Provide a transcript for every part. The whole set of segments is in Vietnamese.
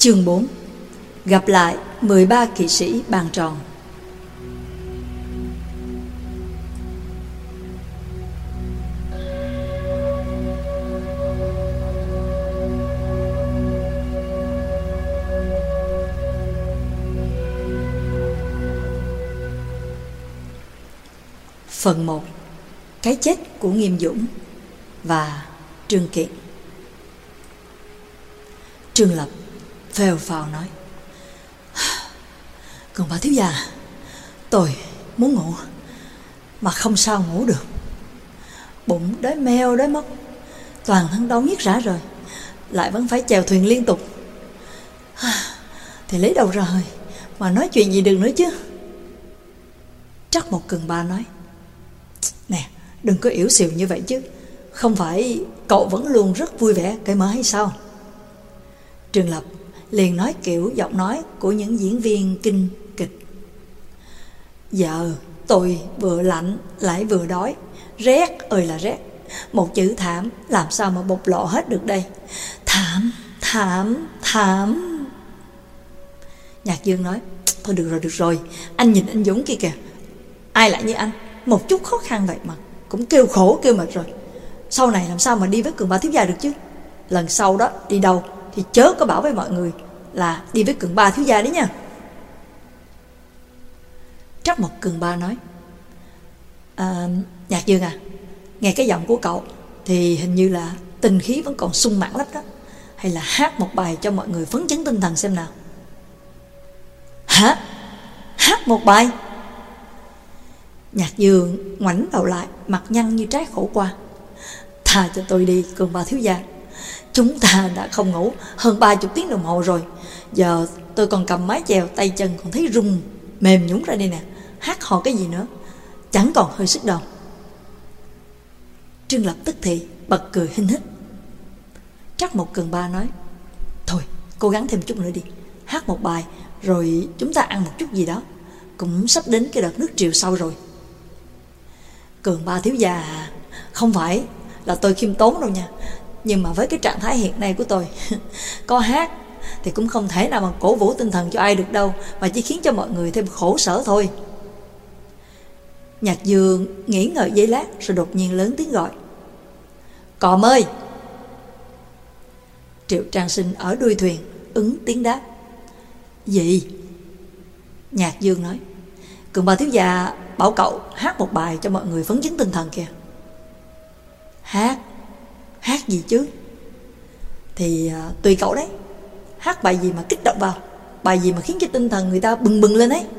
Chương 4. Gặp lại 13 kỵ sĩ bàn tròn. Phần 1. Cái chết của Nghiêm Dũng và Trương Kiệt. Trương Lập phèo phào nói: "Còn bà thiếu gia, tôi muốn ngủ mà không sao ngủ được. Bụng đói meo đói mất, toàn thân đau nhức rã rời, lại vẫn phải chèo thuyền liên tục. Thì lấy đâu ra hơi mà nói chuyện gì được nữa chứ." Trắc Một Cường Ba nói: "Nè, đừng có yếu xìu như vậy chứ. Không phải cậu vẫn luôn rất vui vẻ cởi mở hay sao?" Trương Lập liền nói kiểu giọng nói của những diễn viên kinh kịch: "Giờ tôi vừa lạnh lại vừa đói, rét ơi là rét. Một chữ thảm làm sao mà bộc lộ hết được đây. Thảm, thảm, thảm." Nhạc Dương nói: "Thôi được rồi, anh nhìn anh Dũng kia kìa. Ai lại như anh, một chút khó khăn vậy mà cũng kêu khổ kêu mệt rồi. Sau này làm sao mà đi với Cường Ba thiếu gia được chứ. Lần sau đó đi đâu thì chớ có bảo với mọi người là đi với Cường Ba thiếu gia đấy nha." Trắc Một Cường Ba nói: "Nhạc Dương à, nghe cái giọng của cậu thì hình như là tinh khí vẫn còn sung mãn lắm đó. Hay là hát một bài cho mọi người phấn chấn tinh thần xem nào." "Hả? Hát một bài?" Nhạc Dương ngoảnh đầu lại, mặt nhăn như trái khổ qua: "Tha cho tôi đi Cường Ba thiếu gia. Chúng ta đã không ngủ hơn 30 tiếng đồng hồ rồi. Giờ tôi còn cầm mái chèo, tay chân còn thấy rung mềm nhũn ra đây nè. Hát hò cái gì nữa, chẳng còn hơi sức đâu." Trương Lập tức thì bật cười hinh hích. Trắc Một Cường Ba nói: "Thôi, cố gắng thêm chút nữa đi. Hát một bài rồi chúng ta ăn một chút gì đó. Cũng sắp đến cái đợt nước triều sau rồi." "Cường Ba thiếu gia, không phải là tôi khiêm tốn đâu nha. Nhưng mà với cái trạng thái hiện nay của tôi có hát thì cũng không thể nào mà cổ vũ tinh thần cho ai được đâu, mà chỉ khiến cho mọi người thêm khổ sở thôi." Nhạc Dương nghĩ ngợi giây lát rồi đột nhiên lớn tiếng gọi: "Còm ơi!" Triệu Trang Sinh ở đuôi thuyền ứng tiếng đáp: "Gì?" Nhạc Dương nói: "Cường Ba thiếu gia bảo cậu hát một bài cho mọi người phấn chấn tinh thần kìa." Hát gì chứ? Thì tùy cậu đấy. Hát bài gì mà kích động vào, bài gì mà khiến cho tinh thần người ta bừng bừng lên ấy."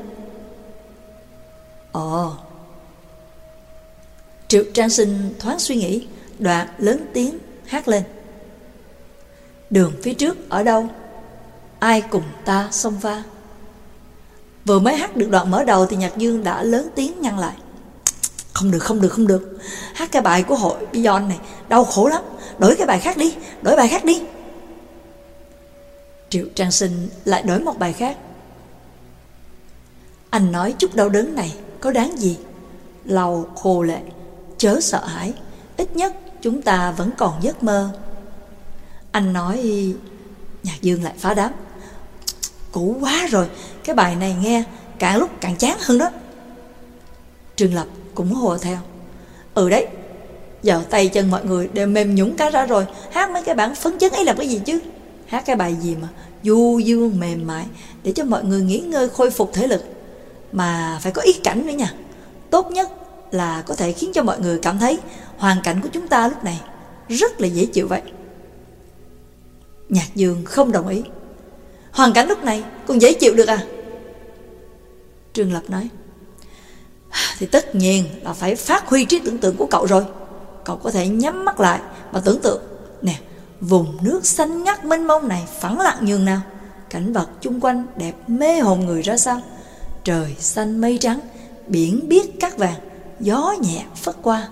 Triệu Trang Sinh thoáng suy nghĩ, đoạn lớn tiếng hát lên: "Đường phía trước ở đâu, ai cùng ta xông pha." Vừa mới hát được đoạn mở đầu thì Nhạc Dương đã lớn tiếng ngăn lại: Không được. Hát cái bài của hội Beyond này đau khổ lắm. Đổi cái bài khác đi. Triệu Trang Sinh lại đổi một bài khác: "Anh nói chút đau đớn này có đáng gì, lau khô lệ, chớ sợ hãi. Ít nhất chúng ta vẫn còn giấc mơ." Anh nói... Nhạc Dương lại phá đám: "Cũ quá rồi, cái bài này nghe càng lúc càng chán hơn đó." Trương Lập cũng hùa theo: "Ừ đấy, giờ tay chân mọi người đều mềm nhũn cả ra rồi, hát mấy cái bản phấn chấn ấy làm cái gì chứ. Hát cái bài gì mà du dương mềm mại để cho mọi người nghỉ ngơi khôi phục thể lực, mà phải có ý cảnh nữa nha. Tốt nhất là có thể khiến cho mọi người cảm thấy hoàn cảnh của chúng ta lúc này rất là dễ chịu vậy." Nhạc Dương không đồng ý: "Hoàn cảnh lúc này còn dễ chịu được à?" Trương Lập nói: "Thì tất nhiên là phải phát huy trí tưởng tượng của cậu rồi. Cậu có thể nhắm mắt lại mà tưởng tượng nè, vùng nước xanh ngắt mênh mông này phẳng lặng nhường nào, cảnh vật chung quanh đẹp mê hồn người ra sao. Trời xanh mây trắng, biển biếc cát vàng, gió nhẹ phất qua."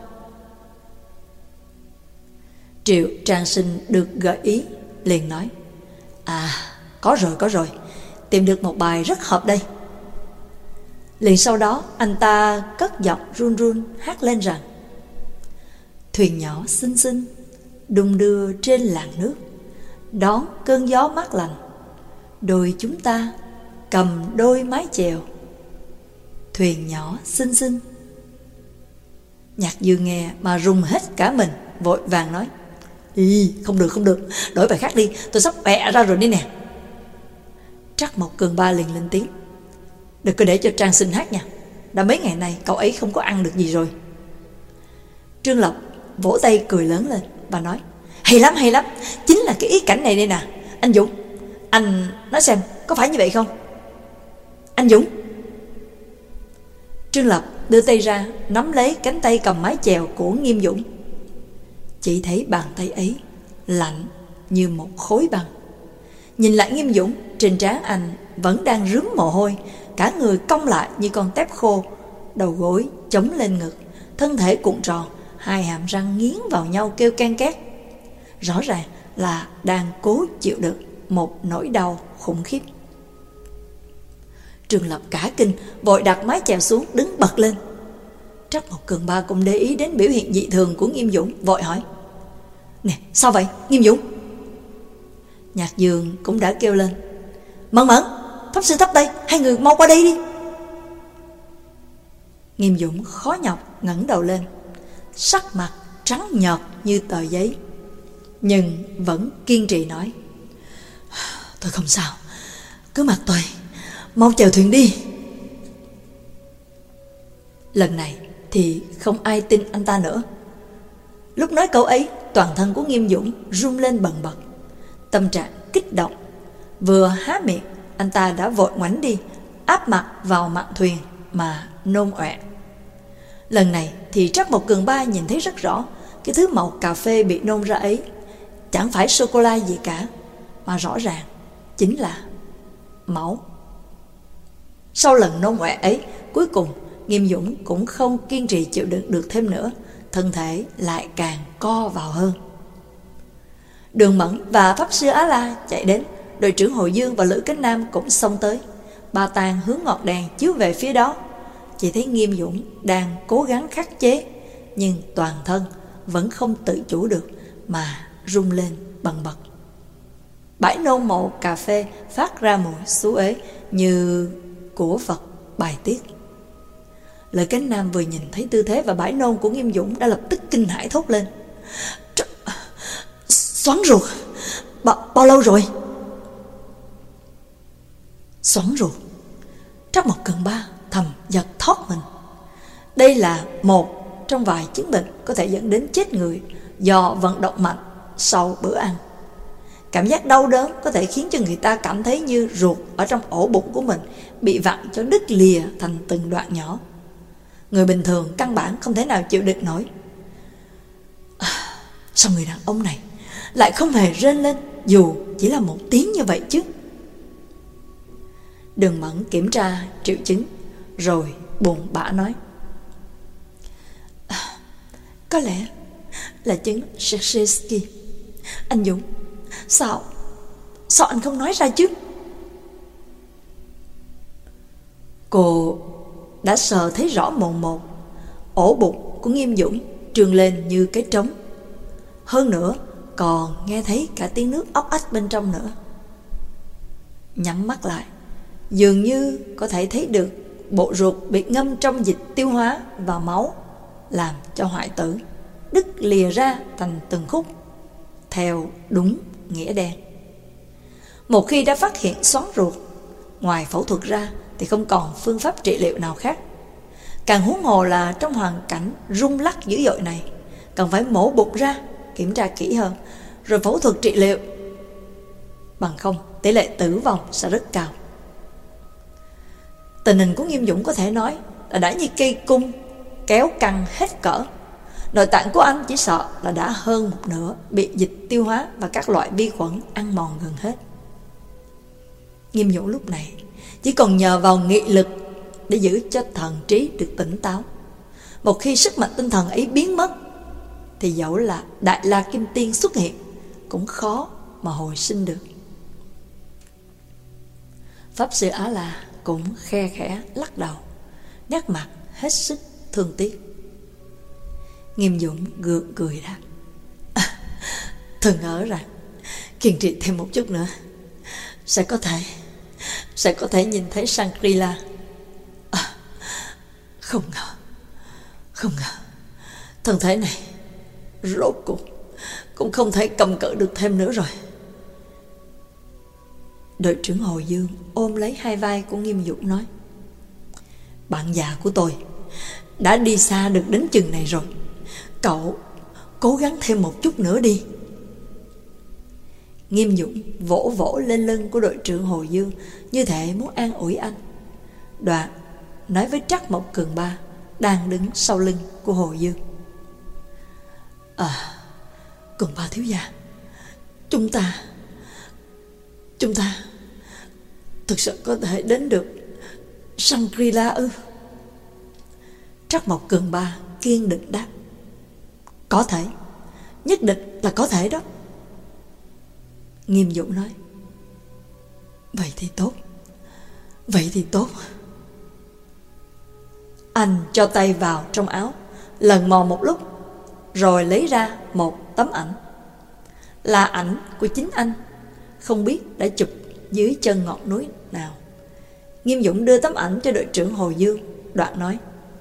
Triệu Trang Sinh được gợi ý liền nói: Có rồi, tìm được một bài rất hợp đây." Liền sau đó anh ta cất giọng run run hát lên rằng: "Thuyền nhỏ xinh xinh đung đưa trên làn nước, đón cơn gió mát lành, đôi chúng ta cầm đôi mái chèo, thuyền nhỏ xinh xinh. Nhạc Dương nghe mà rung hết cả mình, vội vàng nói: Ý, không được, đổi bài khác đi, tôi sắp bẹ ra rồi đi nè. Trắc Mộc Cường Ba liền lên tiếng: Đừng có để cho Trang xin hát nha, đã mấy ngày nay cậu ấy không có ăn được gì rồi. Trương Lập vỗ tay cười lớn lên và nói: Hay lắm, chính là cái ý cảnh này đây nè. Anh Dũng, anh nói xem có phải như vậy không? Anh Dũng. Trương Lập đưa tay ra nắm lấy cánh tay cầm mái chèo của Nghiêm Dũng. Chỉ thấy bàn tay ấy lạnh như một khối băng. Nhìn lại Nghiêm Dũng, trên trán anh vẫn đang rướm mồ hôi, cả người cong lại như con tép khô, đầu gối chống lên ngực, thân thể cuộn tròn, hai hàm răng nghiến vào nhau kêu ken két. Rõ ràng là đang cố chịu đựng một nỗi đau khủng khiếp. Trương Lập cả kinh, vội đặt mái chèo xuống, đứng bật lên. Trắc Mộc Cường Ba cũng để ý đến biểu hiện dị thường của Nghiêm Dũng, vội hỏi: Nè, sao vậy Nghiêm Dũng? Nhạc Dương cũng đã kêu lên: Mẫn, pháp sư Thấp đây, hai người mau qua đây đi. Nghiêm Dũng khó nhọc ngẩng đầu lên, sắc mặt trắng nhợt như tờ giấy, nhưng vẫn kiên trì nói: Tôi không sao, cứ mặc tôi, mau chèo thuyền đi. Lần này thì không ai tin anh ta nữa. Lúc nói câu ấy, toàn thân của Nghiêm Dũng run lên bần bật, tâm trạng kích động. Vừa há miệng, anh ta đã vội ngoảnh đi, áp mặt vào mạn thuyền mà nôn ọe. Lần này thì Trắc Mộc Cường Ba nhìn thấy rất rõ, cái thứ màu cà phê bị nôn ra ấy chẳng phải sô-cô-la gì cả, mà rõ ràng chính là máu. Sau lần nôn ọe ấy, cuối cùng Nghiêm Dũng cũng không kiên trì chịu đựng được thêm nữa, thân thể lại càng co vào hơn. Đường Mẫn và pháp sư Á La chạy đến, đội trưởng Hồi Dương và Lữ Cánh Nam cũng xông tới. Ba Tàng hướng ngọn đèn chiếu về phía đó, chỉ thấy Nghiêm Dũng đang cố gắng khắc chế, nhưng toàn thân vẫn không tự chủ được mà rung lên bần bật. Bãi nôn màu cà phê phát ra mùi xú uế như của vật bài tiết. Lữ Cánh Nam vừa nhìn thấy tư thế và bãi nôn của Nghiêm Dũng đã lập tức kinh hãi thốt lên: Xoắn ruột, bao lâu rồi? Xoắn ruột. Trắc Mộc Cường Ba thầm giật thót mình. Đây là một trong vài chứng bệnh có thể dẫn đến chết người do vận động mạnh sau bữa ăn. Cảm giác đau đớn có thể khiến cho người ta cảm thấy như ruột ở trong ổ bụng của mình bị vặn cho đứt lìa thành từng đoạn nhỏ. Người bình thường căn bản không thể nào chịu đựng nổi. Sao người đàn ông này lại không hề rên lên dù chỉ là một tiếng như vậy chứ? Đường Mẫn kiểm tra triệu chứng rồi buồn bã nói: Có lẽ là chứng Shakespeare. Anh Dũng, sao anh không nói ra chứ? Cô đã sờ thấy rõ mồn một, ổ bụng của Nghiêm Dũng trương lên như cái trống. Hơn nữa còn nghe thấy cả tiếng nước óc ách bên trong nữa. Nhắm mắt lại, dường như có thể thấy được bộ ruột bị ngâm trong dịch tiêu hóa và máu, làm cho hoại tử, đứt lìa ra thành từng khúc, theo đúng nghĩa đen. Một khi đã phát hiện xoắn ruột, ngoài phẫu thuật ra thì không còn phương pháp trị liệu nào khác. Càng huống hồ là trong hoàn cảnh rung lắc dữ dội này, cần phải mổ bụng ra, kiểm tra kỹ hơn, rồi phẫu thuật trị liệu. Bằng không, tỷ lệ tử vong sẽ rất cao. Tình hình của Nghiêm Dũng có thể nói là đã như cây cung kéo căng hết cỡ. Nội tạng của anh chỉ sợ là đã hơn một nửa bị dịch tiêu hóa và các loại vi khuẩn ăn mòn gần hết. Nghiêm Dũng lúc này chỉ còn nhờ vào nghị lực để giữ cho thần trí được tỉnh táo. Một khi sức mạnh tinh thần ấy biến mất thì dẫu là Đại La Kim Tiên xuất hiện cũng khó mà hồi sinh được. Pháp sư Á La cũng khe khẽ lắc đầu, nét mặt hết sức thương tiếc. Nghiêm Dũng gượng cười đáp: Tôi ngỡ rằng kiên trì thêm một chút nữa sẽ có thể nhìn thấy Shangri-La. Không ngờ thân thể này rốt cuộc cũng không thể cầm cự được thêm nữa rồi. Đội trưởng Hồ Dương ôm lấy hai vai của Nghiêm Dũng nói: bạn già của tôi đã đi xa được đến chừng này rồi, cậu cố gắng thêm một chút nữa đi. Nghiêm Dũng vỗ vỗ lên lưng của đội trưởng Hồ Dương, như thể muốn an ủi anh. Đoạn nói với Trắc Mộc Cường Ba đang đứng sau lưng của Hồ Dương: Cường Ba thiếu gia, chúng ta thực sự có thể đến được Shangri-La ư? Trắc Mộc Cường Ba kiên định đáp: có thể, nhất định là có thể đó. Nghiêm Dũng nói: vậy thì tốt. Anh cho tay vào trong áo, lần mò một lúc, rồi lấy ra một tấm ảnh. Là ảnh của chính anh, không biết đã chụp dưới chân ngọn núi nào. Nghiêm Dũng đưa tấm ảnh cho đội trưởng Hồ Dương, đoạn nói: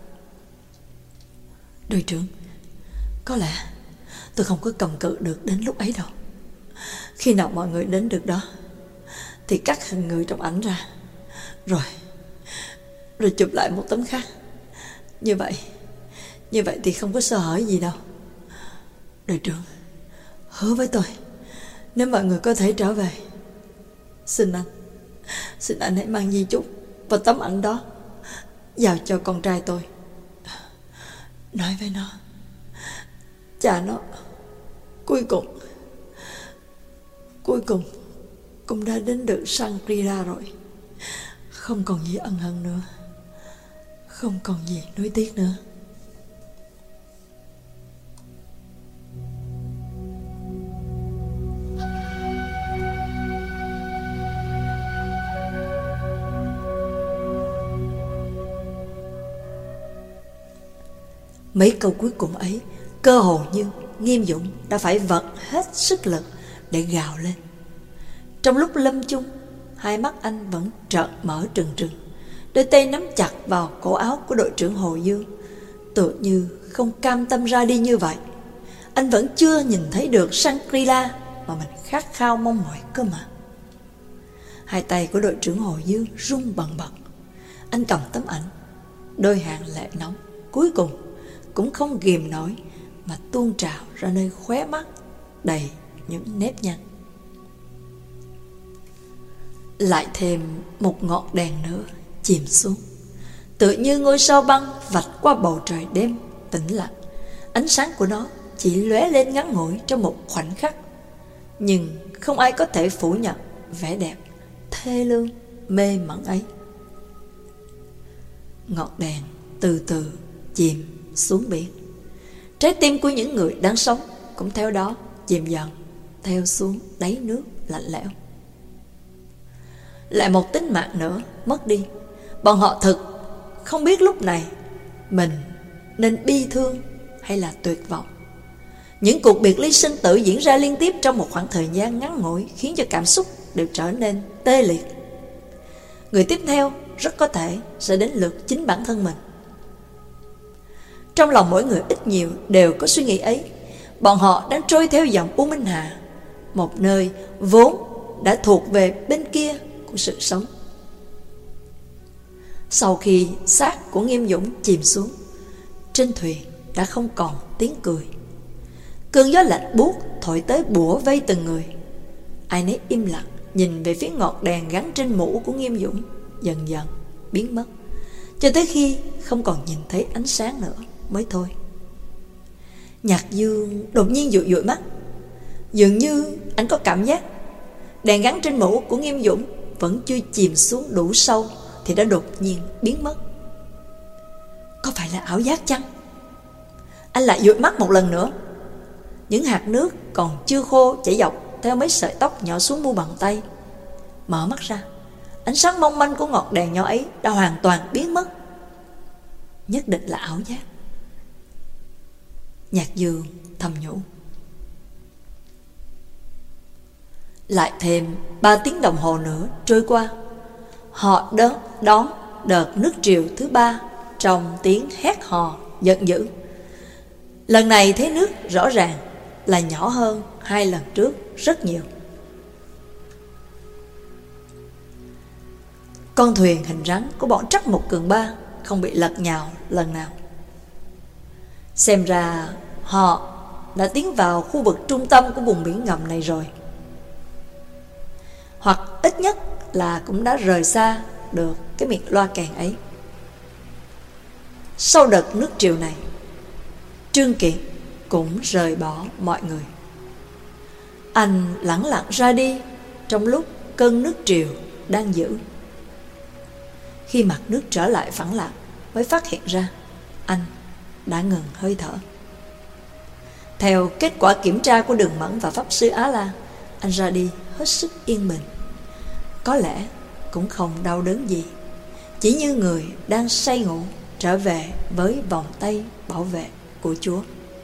đội trưởng, có lẽ tôi không có cầm cự được đến lúc ấy đâu. Khi nào mọi người đến được đó thì cắt hình người trong ảnh ra, rồi chụp lại một tấm khác. Như vậy thì không có sơ hở gì đâu. Đội trưởng, hứa với tôi, nếu mọi người có thể trở về, xin anh hãy mang di chúc và tấm ảnh đó giao cho con trai tôi. Nói với nó, cha nó cuối cùng cũng đã đến được Shangri-La rồi. Không còn gì ân hận nữa, không còn gì nuối tiếc nữa. Mấy câu cuối cùng ấy, cơ hồ như Nghiêm Dũng đã phải vật hết sức lực để gào lên. Trong lúc lâm chung, hai mắt anh vẫn trợn mở trừng trừng, đôi tay nắm chặt vào cổ áo của đội trưởng Hồ Dương, tựa như không cam tâm ra đi như vậy. Anh vẫn chưa nhìn thấy được Shangri-La mà mình khát khao mong mỏi cơ mà. Hai tay của đội trưởng Hồ Dương run bần bật. Anh cầm tấm ảnh, đôi hàng lệ nóng cuối cùng cũng không ghìm nổi mà tuôn trào ra nơi khóe mắt đầy những nếp nhăn. Lại thêm một ngọn đèn nữa chìm xuống, tự như ngôi sao băng vạch qua bầu trời đêm tĩnh lặng. Ánh sáng của nó chỉ lóe lên ngắn ngủi trong một khoảnh khắc, nhưng không ai có thể phủ nhận vẻ đẹp thê lương mê mẩn ấy. Ngọn đèn từ từ chìm xuống biển. Trái tim của những người đang sống cũng theo đó chìm dần theo xuống đáy nước lạnh lẽo. Lại một tính mạng nữa mất đi. Bọn họ thực không biết lúc này mình nên bi thương hay là tuyệt vọng. Những cuộc biệt ly sinh tử diễn ra liên tiếp trong một khoảng thời gian ngắn ngủi khiến cho cảm xúc đều trở nên tê liệt. Người tiếp theo rất có thể sẽ đến lượt chính bản thân mình. Trong lòng mỗi người ít nhiều đều có suy nghĩ ấy. Bọn họ đang trôi theo dòng U Minh Hà, một nơi vốn đã thuộc về bên kia của sự sống. Sau khi xác của Nghiêm Dũng chìm xuống, trên thuyền đã không còn tiếng cười. Cơn gió lạnh buốt thổi tới bủa vây từng người. Ai nấy im lặng nhìn về phía ngọn đèn gắn trên mũ của Nghiêm Dũng, dần dần biến mất, cho tới khi không còn nhìn thấy ánh sáng nữa mới thôi. Nhạc Dương đột nhiên dụi dụi mắt. Dường như anh có cảm giác đèn gắn trên mũ của Nghiêm Dũng vẫn chưa chìm xuống đủ sâu thì đã đột nhiên biến mất. Có phải là ảo giác chăng? Anh lại dụi mắt một lần nữa. Những hạt nước còn chưa khô chảy dọc theo mấy sợi tóc nhỏ xuống mu bàn tay. Mở mắt ra, ánh sáng mong manh của ngọn đèn nhỏ ấy đã hoàn toàn biến mất. Nhất định là ảo giác. Nhạc Dương thầm nhủ. Lại thêm 3 tiếng đồng hồ nữa trôi qua, họ đón đợt nước triều thứ 3 trong tiếng hét hò giận dữ. Lần này thấy nước rõ ràng là nhỏ hơn 2 lần trước rất nhiều. Con thuyền hình rắn của bọn Trắc Mộc Cường Ba không bị lật nhào lần nào. Xem ra họ đã tiến vào khu vực trung tâm của vùng biển ngầm này rồi, hoặc ít nhất là cũng đã rời xa được cái miệng loa kèn ấy. Sau đợt nước triều này, Trương Kiệt cũng rời bỏ mọi người. Anh lẳng lặng ra đi trong lúc cơn nước triều đang giữ. Khi mặt nước trở lại phẳng lặng, mới phát hiện ra anh đã ngừng hơi thở. Theo kết quả kiểm tra của Đường Mẫn và Pháp Sư Á La, anh ra đi hết sức yên bình. Có lẽ cũng không đau đớn gì, chỉ như người đang say ngủ trở về với vòng tay bảo vệ của Chúa.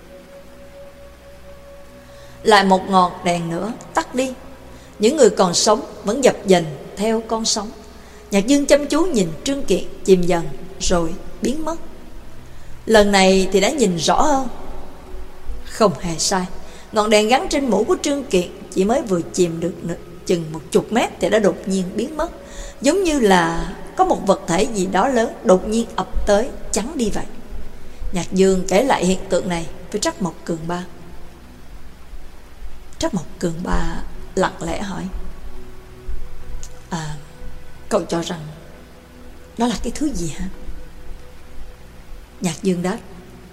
Lại một ngọn đèn nữa tắt đi. Những người còn sống vẫn dập dềnh theo con sóng. Nhạc Dương chăm chú nhìn Trương Kiệt chìm dần rồi biến mất. Lần này thì đã nhìn rõ hơn. Không hề sai, ngọn đèn gắn trên mũ của Trương Kiệt chỉ mới vừa chìm được chừng 10 mét thì đã đột nhiên biến mất, giống như là có một vật thể gì đó lớn đột nhiên ập tới chắn đi vậy. Nhạc Dương kể lại hiện tượng này với Trắc Mộc Cường Ba. Trắc Mộc Cường Ba lặng lẽ hỏi: cậu cho rằng đó là cái thứ gì hả? Nhạc Dương đáp: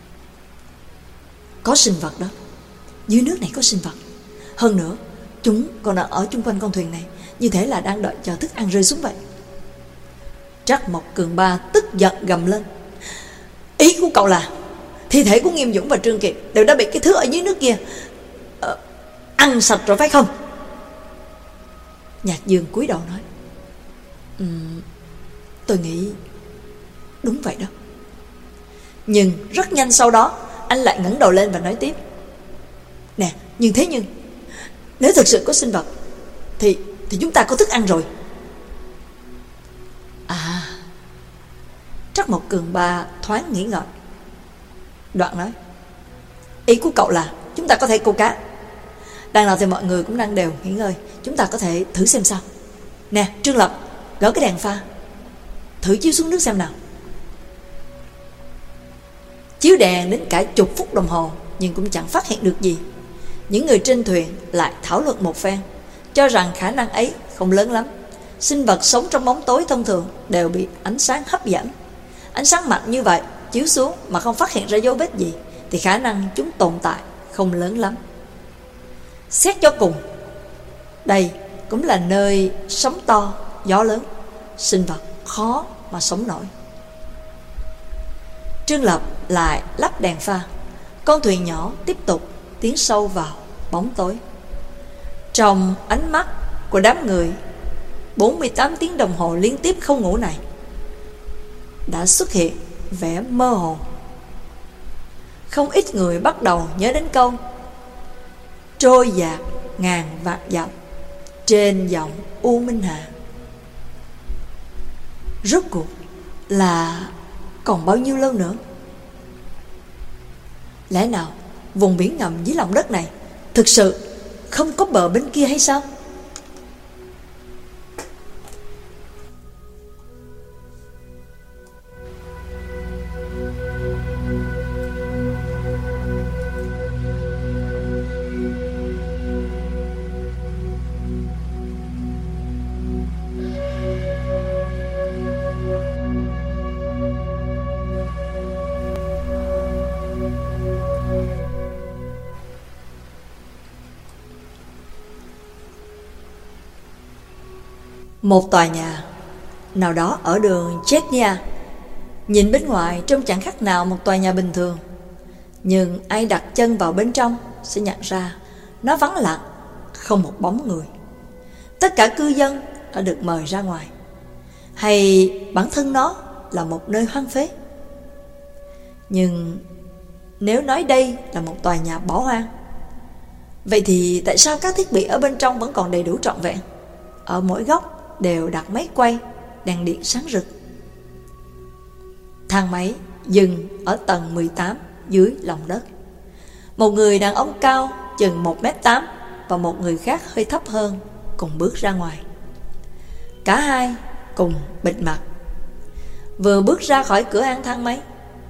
có sinh vật đó. Dưới nước này có sinh vật. Hơn nữa, chúng còn đang ở chung quanh con thuyền này, như thể là đang đợi chờ thức ăn rơi xuống vậy. Trắc Mộc Cường Ba tức giận gầm lên: ý của cậu là thi thể của Nghiêm Dũng và Trương Kiệt đều đã bị cái thứ ở dưới nước kia ăn sạch rồi phải không? Nhạc Dương cúi đầu nói: tôi nghĩ đúng vậy đó. Nhưng rất nhanh sau đó, anh lại ngẩng đầu lên và nói tiếp: nè, nhưng nếu thực sự có sinh vật thì chúng ta có thức ăn rồi. Trắc Mộc Cường Ba thoáng nghĩ ngợi, đoạn nói: ý của cậu là chúng ta có thể câu cá. Đằng nào thì mọi người cũng đang đều nghỉ ngơi, chúng ta có thể thử xem sao. Nè Trương Lập, gỡ cái đèn pha, thử chiếu xuống nước xem nào. Chiếu đèn đến cả chục phút đồng hồ nhưng cũng chẳng phát hiện được gì. Những người trên thuyền lại thảo luận một phen, cho rằng khả năng ấy không lớn lắm. Sinh vật sống trong bóng tối thông thường đều bị ánh sáng hấp dẫn. Ánh sáng mạnh như vậy chiếu xuống mà không phát hiện ra dấu vết gì thì khả năng chúng tồn tại không lớn lắm. Xét cho cùng, đây cũng là nơi sóng to, gió lớn, sinh vật khó mà sống nổi. Trương Lập lại lắp đèn pha. Con thuyền nhỏ tiếp tục tiến sâu vào bóng tối. Trong ánh mắt của đám người 48 tiếng đồng hồ liên tiếp không ngủ này đã xuất hiện vẻ mơ hồ. Không ít người bắt đầu nhớ đến câu trôi dạt ngàn vạn dặm trên dòng U Minh Hà. Rốt cuộc là còn bao nhiêu lâu nữa? Lẽ nào vùng biển ngầm dưới lòng đất này thực sự không có bờ bên kia hay sao? Một tòa nhà nào đó ở đường Chechnya, nhìn bên ngoài trông chẳng khác nào một tòa nhà bình thường, nhưng ai đặt chân vào bên trong sẽ nhận ra nó vắng lặng, không một bóng người. Tất cả cư dân đã được mời ra ngoài, hay bản thân nó là một nơi hoang phế. Nhưng nếu nói đây là một tòa nhà bỏ hoang, Vậy thì tại sao các thiết bị ở bên trong vẫn còn đầy đủ trọn vẹn? Ở mỗi góc đều đặt máy quay, đèn điện sáng rực. Thang máy dừng ở tầng 18 dưới lòng đất. Một người đàn ông cao chừng 1m8 và một người khác hơi thấp hơn cùng bước ra ngoài. Cả hai cùng bịt mặt. Vừa bước ra khỏi cửa hang thang máy,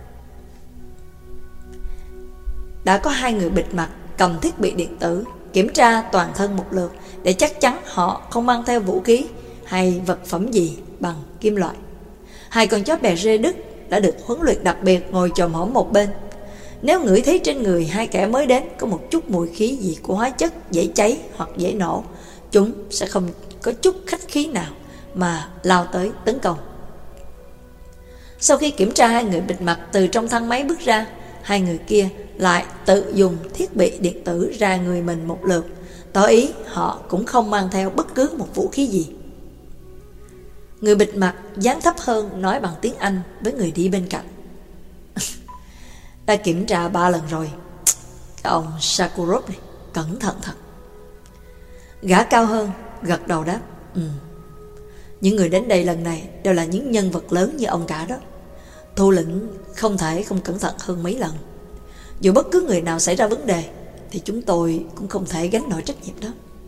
đã có hai người bịt mặt cầm thiết bị điện tử kiểm tra toàn thân một lượt để chắc chắn họ không mang theo vũ khí hay vật phẩm gì bằng kim loại. Hai con chó bè rê Đức đã được huấn luyện đặc biệt ngồi chồm hổm một bên. Nếu ngửi thấy trên người hai kẻ mới đến có một chút mùi khí gì của hóa chất dễ cháy hoặc dễ nổ, chúng sẽ không có chút khách khí nào mà lao tới tấn công. Sau khi kiểm tra hai người bịt mặt từ trong thang máy bước ra, hai người kia lại tự dùng thiết bị điện tử ra người mình một lượt, tỏ ý họ cũng không mang theo bất cứ một vũ khí gì. Người bịt mặt dáng thấp hơn nói bằng tiếng Anh với người đi bên cạnh. Đã kiểm tra 3 lần rồi. Cái ông Sakurov này cẩn thận thật. Gã cao hơn gật đầu đáp, những người đến đây lần này đều là những nhân vật lớn như ông cả đó. Thủ lĩnh không thể không cẩn thận hơn mấy lần. Dù bất cứ người nào xảy ra vấn đề thì chúng tôi cũng không thể gánh nổi trách nhiệm đó.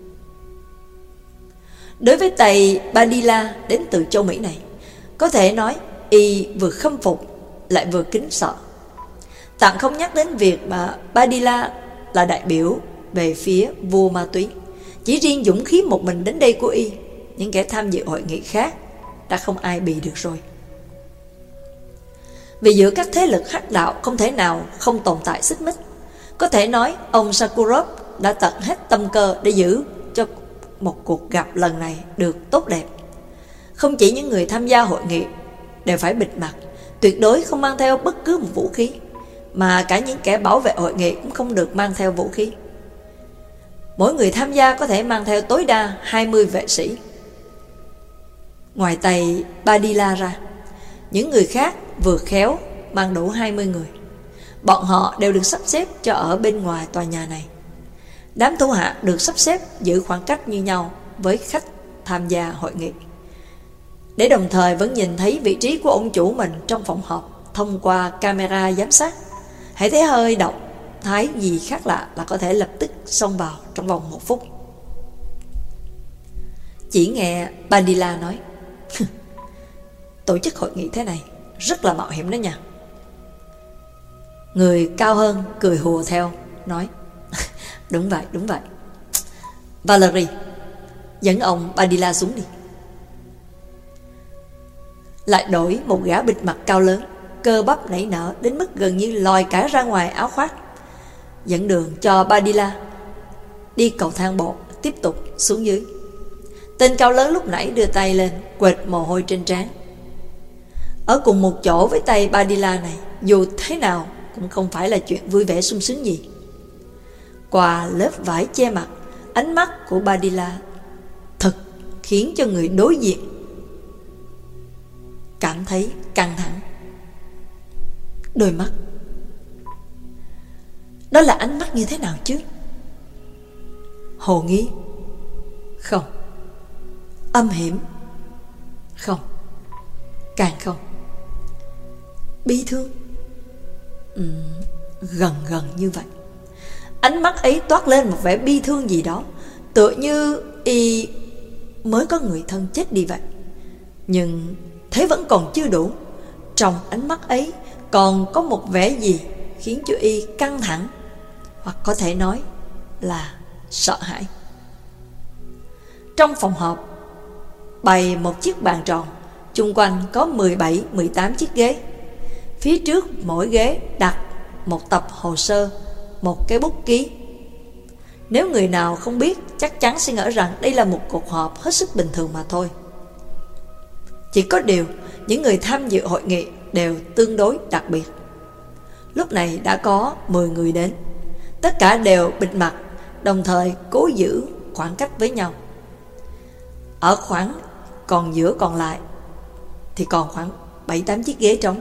Đối với thầy Badila đến từ châu Mỹ này, có thể nói y vừa khâm phục lại vừa kính sợ. Tạm không nhắc đến việc mà Badila là đại biểu về phía vua ma túy. Chỉ riêng dũng khí một mình đến đây của y, những kẻ tham dự hội nghị khác đã không ai bì được rồi. Vì giữa các thế lực hắc đạo không thể nào không tồn tại xích mích. Có thể nói ông Sakurov đã tận hết tâm cơ để giữ cho một cuộc gặp lần này được tốt đẹp. Không chỉ những người tham gia hội nghị đều phải bịt mặt, tuyệt đối không mang theo bất cứ một vũ khí, mà cả những kẻ bảo vệ hội nghị cũng không được mang theo vũ khí. Mỗi người tham gia có thể mang theo tối đa 20 vệ sĩ. Ngoài tay Badila ra, những người khác vừa khéo mang đủ 20 người. Bọn họ đều được sắp xếp cho ở bên ngoài tòa nhà này. Đám thủ hạ được sắp xếp giữ khoảng cách như nhau với khách tham gia hội nghị, để đồng thời vẫn nhìn thấy vị trí của ông chủ mình trong phòng họp thông qua camera giám sát. Hãy thấy hơi động thái gì khác lạ là có thể lập tức xông vào trong vòng 1 phút. Chỉ nghe Badila nói, tổ chức hội nghị thế này rất là mạo hiểm đó nha. Người cao hơn cười hùa theo, nói, đúng vậy, đúng vậy. Valerie, dẫn ông Badila xuống đi. Lại đổi một gã bịt mặt cao lớn, cơ bắp nảy nở đến mức gần như lòi cả ra ngoài áo khoác, dẫn đường cho Badila đi cầu thang bộ tiếp tục xuống dưới. Tên cao lớn lúc nãy đưa tay lên quệt mồ hôi trên trán. Ở cùng một chỗ với tay Badila này, dù thế nào cũng không phải là chuyện vui vẻ sung sướng gì. Qua lớp vải che mặt, ánh mắt của Badila thật khiến cho người đối diện cảm thấy căng thẳng. Đôi mắt đó là ánh mắt như thế nào chứ? Hồ nghi? Không. Âm hiểm? Không. Càng không. Bi thương? Gần như vậy. Ánh mắt ấy toát lên một vẻ bi thương gì đó, tựa như y mới có người thân chết đi vậy. Nhưng thế vẫn còn chưa đủ. Trong ánh mắt ấy còn có một vẻ gì khiến cho y căng thẳng, hoặc có thể nói là sợ hãi. Trong phòng họp bày một chiếc bàn tròn, chung quanh có 17-18 chiếc ghế. Phía trước mỗi ghế đặt một tập hồ sơ, một cái bút ký. Nếu người nào không biết chắc chắn sẽ ngỡ rằng đây là một cuộc họp hết sức bình thường mà thôi. Chỉ có điều những người tham dự hội nghị đều tương đối đặc biệt. Lúc này đã có 10 người đến. Tất cả đều bịt mặt, đồng thời cố giữ khoảng cách với nhau. Ở khoảng còn giữa còn lại thì còn khoảng 7-8 chiếc ghế trống.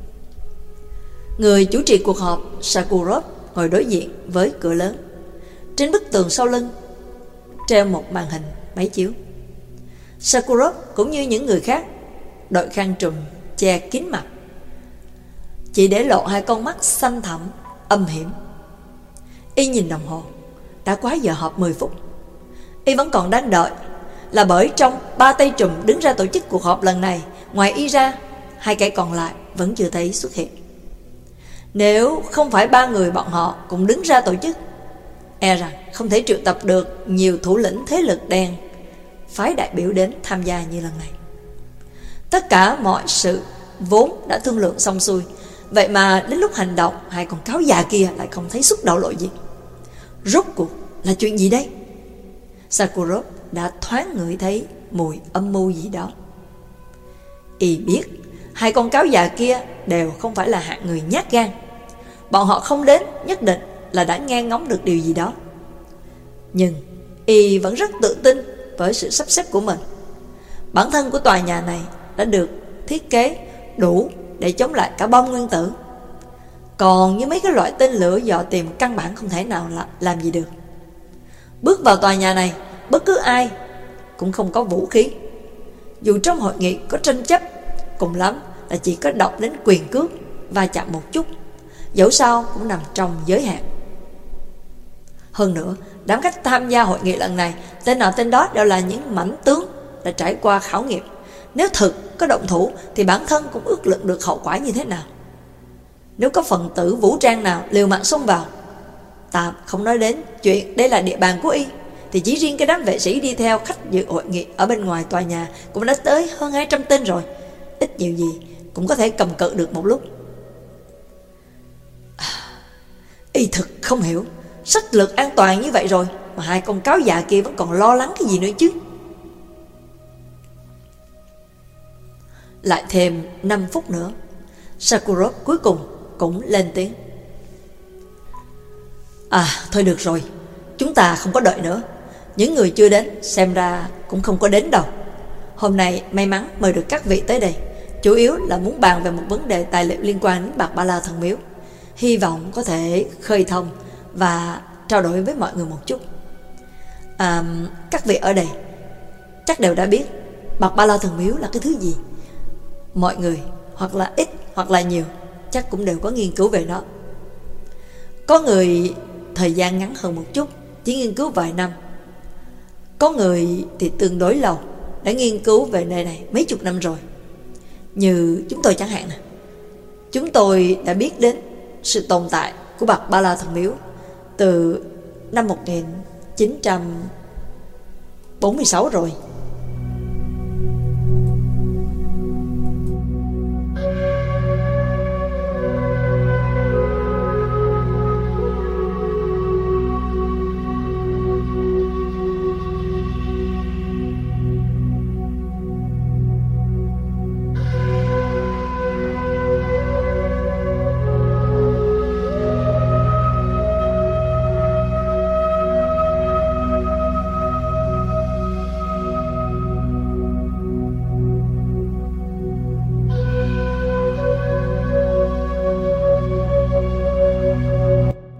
Người chủ trì cuộc họp, Sakurov, ngồi đối diện với cửa lớn. Trên bức tường sau lưng treo một màn hình máy chiếu. Sakurov cũng như những người khác đội khăn trùm che kín mặt, chỉ để lộ hai con mắt xanh thẳm âm hiểm. Y nhìn đồng hồ, đã quá giờ họp 10 phút. Y vẫn còn đang đợi, là bởi trong 3 tay trùm đứng ra tổ chức cuộc họp lần này, ngoài Y ra, 2 kẻ còn lại vẫn chưa thấy xuất hiện. Nếu không phải 3 người bọn họ cùng đứng ra tổ chức, e rằng không thể triệu tập được nhiều thủ lĩnh thế lực đen phái đại biểu đến tham gia như lần này. Tất cả mọi sự vốn đã thương lượng xong xuôi, vậy mà đến lúc hành động, hai con cáo già kia lại không thấy xuất đầu lộ gì. Rốt cuộc là chuyện gì đây? Sakurov đã thoáng ngửi thấy mùi âm mưu gì đó. Y biết hai con cáo già kia đều không phải là hạng người nhát gan. Bọn họ không đến nhất định là đã nghe ngóng được điều gì đó. Nhưng Y vẫn rất tự tin với sự sắp xếp của mình. Bản thân của tòa nhà này đã được thiết kế đủ để chống lại cả bom nguyên tử. Còn như mấy cái loại tên lửa dò tìm căn bản không thể nào làm gì được. Bước vào tòa nhà này, bất cứ ai cũng không có vũ khí. Dù trong hội nghị có tranh chấp, cùng lắm là chỉ có động đến quyền cước, va chạm một chút, dẫu sao cũng nằm trong giới hạn. Hơn nữa, đám khách tham gia hội nghị lần này, tên nào tên đó đều là những mãnh tướng đã trải qua khảo nghiệm. Nếu thực có động thủ thì bản thân cũng ước lượng được hậu quả như thế nào. Nếu có phần tử vũ trang nào liều mạng xông vào, tạm không nói đến chuyện đây là địa bàn của Y, thì chỉ riêng cái đám vệ sĩ đi theo khách dự hội nghị ở bên ngoài tòa nhà cũng đã tới hơn 200 tên rồi. Ít nhiều gì cũng có thể cầm cự được một lúc. Y thực không hiểu, sách lược an toàn như vậy rồi mà hai con cáo già kia vẫn còn lo lắng cái gì nữa chứ. Lại thêm 5 phút nữa, Sakurov cuối cùng cũng lên tiếng. Thôi được rồi, chúng ta không có đợi nữa. Những người chưa đến xem ra cũng không có đến đâu. Hôm nay may mắn mời được các vị tới đây, chủ yếu là muốn bàn về một vấn đề tài liệu liên quan đến bạc Ba La Thần Miếu. Hy vọng có thể khơi thông và trao đổi với mọi người một chút. Các vị ở đây chắc đều đã biết bạc Ba La Thần Miếu là cái thứ gì. Mọi người hoặc là ít hoặc là nhiều chắc cũng đều có nghiên cứu về nó. Có người thời gian ngắn hơn một chút, chỉ nghiên cứu vài năm. Có người thì tương đối lâu, đã nghiên cứu về nơi này mấy chục năm rồi. Như chúng tôi chẳng hạn nè. Chúng tôi đã biết đến sự tồn tại của bạc Ba La Thần Miếu từ năm 1946 rồi.